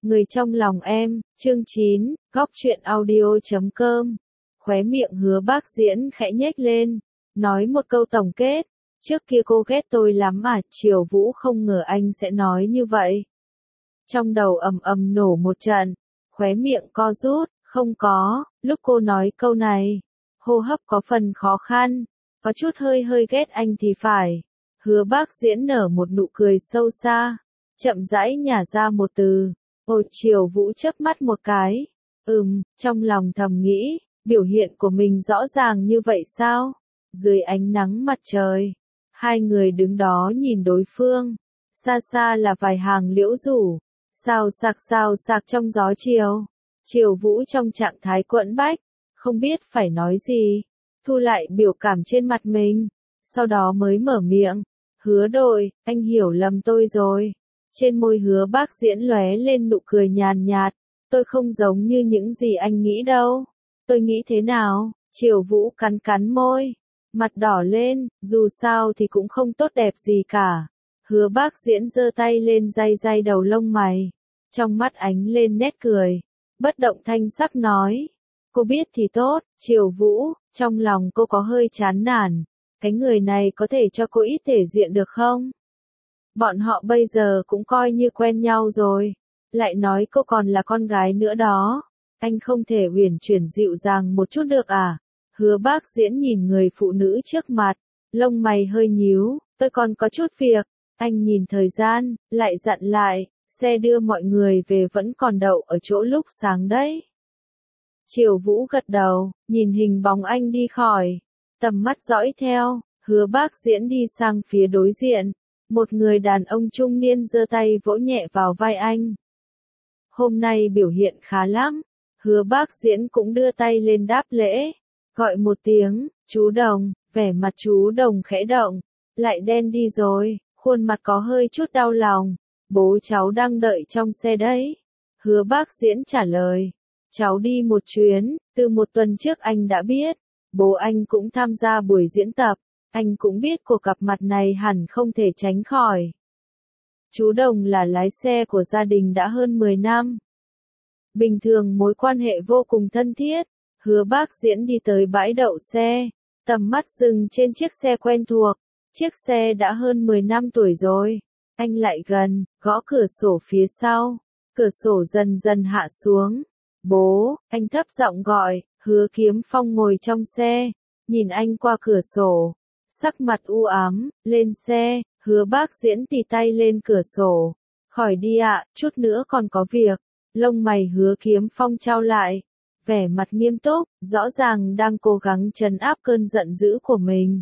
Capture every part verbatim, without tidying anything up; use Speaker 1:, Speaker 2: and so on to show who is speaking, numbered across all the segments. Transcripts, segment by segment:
Speaker 1: Người trong lòng em, chương chín, góc truyện audio chấm com. Khóe miệng Hứa Bác Diễn khẽ nhếch lên, nói một câu tổng kết, trước kia cô ghét tôi lắm à, Triều Vũ không ngờ anh sẽ nói như vậy. Trong đầu ầm ầm nổ một trận, khóe miệng co rút, không có, lúc cô nói câu này, hô hấp có phần khó khăn, có chút hơi hơi ghét anh thì phải. Hứa Bác Diễn nở một nụ cười sâu xa, chậm rãi nhả ra một từ. Ôi, Triều Vũ chớp mắt một cái. Ừm, trong lòng thầm nghĩ, biểu hiện của mình rõ ràng như vậy sao? Dưới ánh nắng mặt trời, hai người đứng đó nhìn đối phương. Xa xa là vài hàng liễu rủ, xào xạc xào xạc trong gió chiều. Triều Vũ trong trạng thái quẫn bách, không biết phải nói gì, thu lại biểu cảm trên mặt mình, sau đó mới mở miệng. Hứa Đội, anh hiểu lầm tôi rồi. Trên môi Hứa Bác Diễn lóe lên nụ cười nhàn nhạt, tôi không giống như những gì anh nghĩ đâu. Tôi nghĩ thế nào? Triều Vũ cắn cắn môi, mặt đỏ lên, dù sao thì cũng không tốt đẹp gì cả. Hứa Bác Diễn giơ tay lên day day đầu lông mày, trong mắt ánh lên nét cười, bất động thanh sắc nói, cô biết thì tốt. Triều Vũ, trong lòng cô có hơi chán nản, cái người này có thể cho cô ít thể diện được không? Bọn họ bây giờ cũng coi như quen nhau rồi, lại nói cô còn là con gái nữa đó, anh không thể uyển chuyển dịu dàng một chút được à? Hứa Bác Diễn nhìn người phụ nữ trước mặt, lông mày hơi nhíu, tôi còn có chút việc. Anh nhìn thời gian, lại dặn lại, xe đưa mọi người về vẫn còn đậu ở chỗ lúc sáng đấy. Triều Vũ gật đầu, nhìn hình bóng anh đi khỏi, tầm mắt dõi theo. Hứa Bác Diễn đi sang phía đối diện, một người đàn ông trung niên giơ tay vỗ nhẹ vào vai anh. Hôm nay biểu hiện khá lắm. Hứa Bác Diễn cũng đưa tay lên đáp lễ, gọi một tiếng, chú Đồng. Vẻ mặt chú Đồng khẽ động, lại đen đi rồi, khuôn mặt có hơi chút đau lòng. Bố cháu đang đợi trong xe đấy. Hứa Bác Diễn trả lời, cháu đi một chuyến, từ một tuần trước anh đã biết, bố anh cũng tham gia buổi diễn tập, anh cũng biết cuộc gặp mặt này hẳn không thể tránh khỏi. Chú Đồng là lái xe của gia đình đã hơn mười năm. Bình thường mối quan hệ vô cùng thân thiết. Hứa Bác Diễn đi tới bãi đậu xe, tầm mắt dừng trên chiếc xe quen thuộc. Chiếc xe đã hơn mười năm tuổi rồi. Anh lại gần, gõ cửa sổ phía sau. Cửa sổ dần dần hạ xuống. Bố, anh thấp giọng gọi. Hứa Kiếm Phong ngồi trong xe, nhìn anh qua cửa sổ, sắc mặt u ám. Lên xe. Hứa Bác Diễn tì tay lên cửa sổ. Khỏi đi ạ, chút nữa còn có việc. Lông mày Hứa Kiếm Phong chau lại, vẻ mặt nghiêm túc, rõ ràng đang cố gắng trấn áp cơn giận dữ của mình.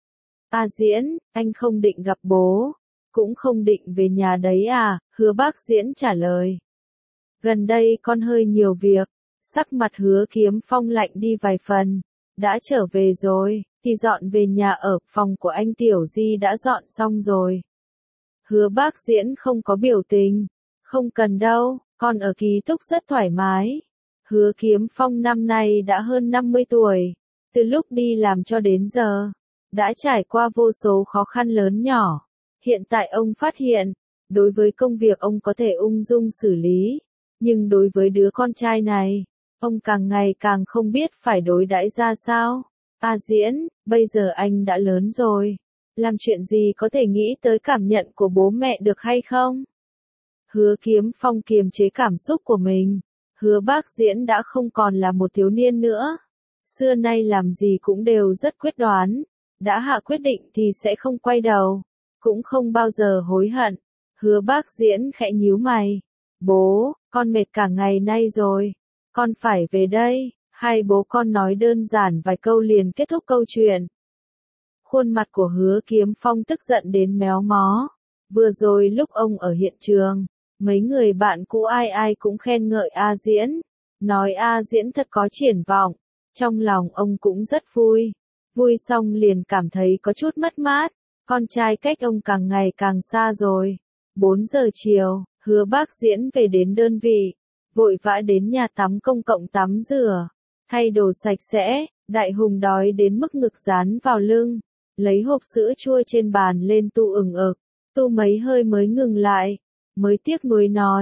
Speaker 1: A Diễn, anh không định gặp bố, cũng không định về nhà đấy à? Hứa Bác Diễn trả lời. Gần đây con hơi nhiều việc. Sắc mặt Hứa Kiếm Phong lạnh đi vài phần. Đã trở về rồi, thì dọn về nhà ở. Phòng của anh Tiểu Di đã dọn xong rồi. Hứa Bác Diễn không có biểu tình. Không cần đâu, con ở ký túc rất thoải mái. Hứa Kiếm Phong năm nay đã hơn năm mươi tuổi. Từ lúc đi làm cho đến giờ, đã trải qua vô số khó khăn lớn nhỏ. Hiện tại ông phát hiện, đối với công việc ông có thể ung dung xử lý. Nhưng đối với đứa con trai này, ông càng ngày càng không biết phải đối đãi ra sao. A Diễn, bây giờ anh đã lớn rồi. Làm chuyện gì có thể nghĩ tới cảm nhận của bố mẹ được hay không? Hứa Kiếm Phong kiềm chế cảm xúc của mình. Hứa Bác Diễn đã không còn là một thiếu niên nữa. Xưa nay làm gì cũng đều rất quyết đoán. Đã hạ quyết định thì sẽ không quay đầu. Cũng không bao giờ hối hận. Hứa Bác Diễn khẽ nhíu mày. Bố, con mệt cả ngày nay rồi. Con phải về đây. Hai bố con nói đơn giản vài câu liền kết thúc câu chuyện. Khuôn mặt của Hứa Kiếm Phong tức giận đến méo mó. Vừa rồi lúc ông ở hiện trường, mấy người bạn cũ ai ai cũng khen ngợi A Diễn, nói A Diễn thật có triển vọng. Trong lòng ông cũng rất vui. Vui xong liền cảm thấy có chút mất mát. Con trai cách ông càng ngày càng xa rồi. bốn giờ chiều, Hứa Bác Diễn về đến đơn vị, vội vã đến nhà tắm công cộng tắm rửa, thay đồ sạch sẽ. Đại Hùng đói đến mức ngực dán vào lưng, lấy hộp sữa chua trên bàn lên tu ừng ực, tu mấy hơi mới ngừng lại, mới tiếc nuối nói,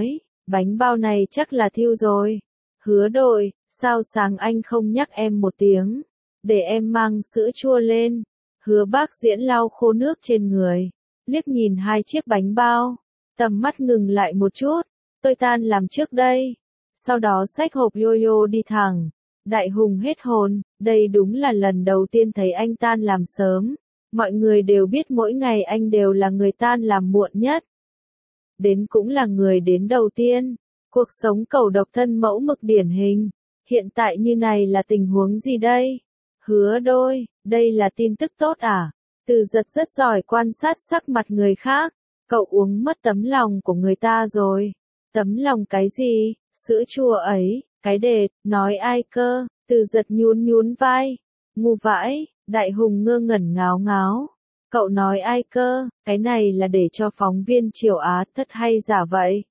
Speaker 1: bánh bao này chắc là thiêu rồi. Hứa Đội, sao sáng anh không nhắc em một tiếng, để em mang sữa chua lên. Hứa Bác Diễn lau khô nước trên người, liếc nhìn hai chiếc bánh bao, tầm mắt ngừng lại một chút, tôi tan làm trước đây. Sau đó xách hộp yo-yo đi thẳng. Đại Hùng hết hồn, đây đúng là lần đầu tiên thấy anh tan làm sớm. Mọi người đều biết mỗi ngày anh đều là người tan làm muộn nhất. Đến cũng là người đến đầu tiên. Cuộc sống cầu độc thân mẫu mực điển hình. Hiện tại như này là tình huống gì đây? Hứa Đôi, đây là tin tức tốt à? Từ Giật rất giỏi quan sát sắc mặt người khác. Cậu uống mất tấm lòng của người ta rồi. Tấm lòng cái gì? Sữa chua ấy, cái đệt, nói ai cơ? Từ Giật nhún nhún vai. Ngu vãi, Đại Hùng ngơ ngẩn ngáo ngáo. Cậu nói ai cơ? Cái này là để cho phóng viên Triều Á thất hay giả vậy?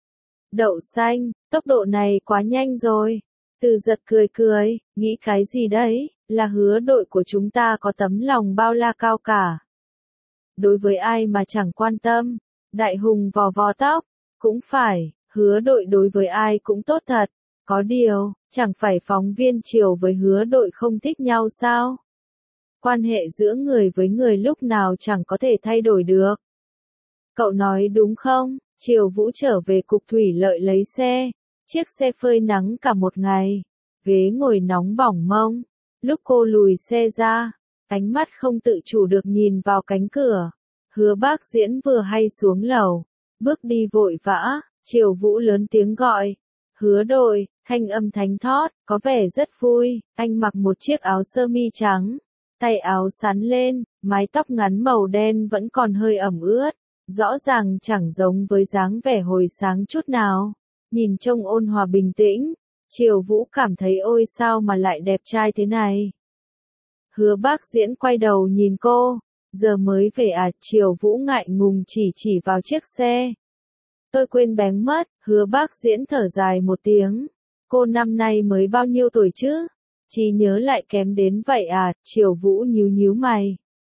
Speaker 1: Đậu xanh, tốc độ này quá nhanh rồi. Từ Giật cười cười, nghĩ cái gì đấy, là Hứa Đội của chúng ta có tấm lòng bao la cao cả. Đối với ai mà chẳng quan tâm. Đại Hùng vò vò tóc, cũng phải, Hứa Đội đối với ai cũng tốt thật. Có điều, chẳng phải phóng viên Triều với Hứa Đội không thích nhau sao? Quan hệ giữa người với người lúc nào chẳng có thể thay đổi được. Cậu nói đúng không? Triều Vũ trở về cục thủy lợi lấy xe. Chiếc xe phơi nắng cả một ngày. Ghế ngồi nóng bỏng mông. Lúc cô lùi xe ra, ánh mắt không tự chủ được nhìn vào cánh cửa. Hứa Bác Diễn vừa hay xuống lầu. Bước đi vội vã, Triều Vũ lớn tiếng gọi. Hứa Đội, thanh âm thánh thót, có vẻ rất vui. Anh mặc một chiếc áo sơ mi trắng. Tay áo sắn lên, mái tóc ngắn màu đen vẫn còn hơi ẩm ướt. Rõ ràng chẳng giống với dáng vẻ hồi sáng chút nào. Nhìn trông ôn hòa bình tĩnh. Triều Vũ cảm thấy ôi sao mà lại đẹp trai thế này. Hứa Bác Diễn quay đầu nhìn cô. Giờ mới về à? Triều Vũ ngại ngùng chỉ chỉ vào chiếc xe. Tôi quên bén mất. Hứa Bác Diễn thở dài một tiếng. Cô năm nay mới bao nhiêu tuổi chứ? Trí nhớ lại kém đến vậy à? Triều Vũ nhíu nhíu mày.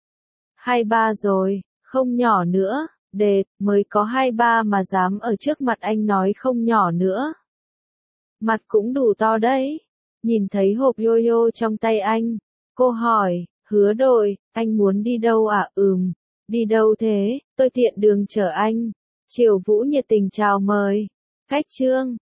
Speaker 1: Hai ba rồi, không nhỏ nữa. Đệt, mới có hai ba mà dám ở trước mặt anh nói không nhỏ nữa. Mặt cũng đủ to đấy. Nhìn thấy hộp yo-yo trong tay anh, cô hỏi, Hứa Đội, anh muốn đi đâu à? Ừm, đi đâu thế? Tôi tiện đường chở anh. Triều Vũ nhiệt tình chào mời. Khách trương,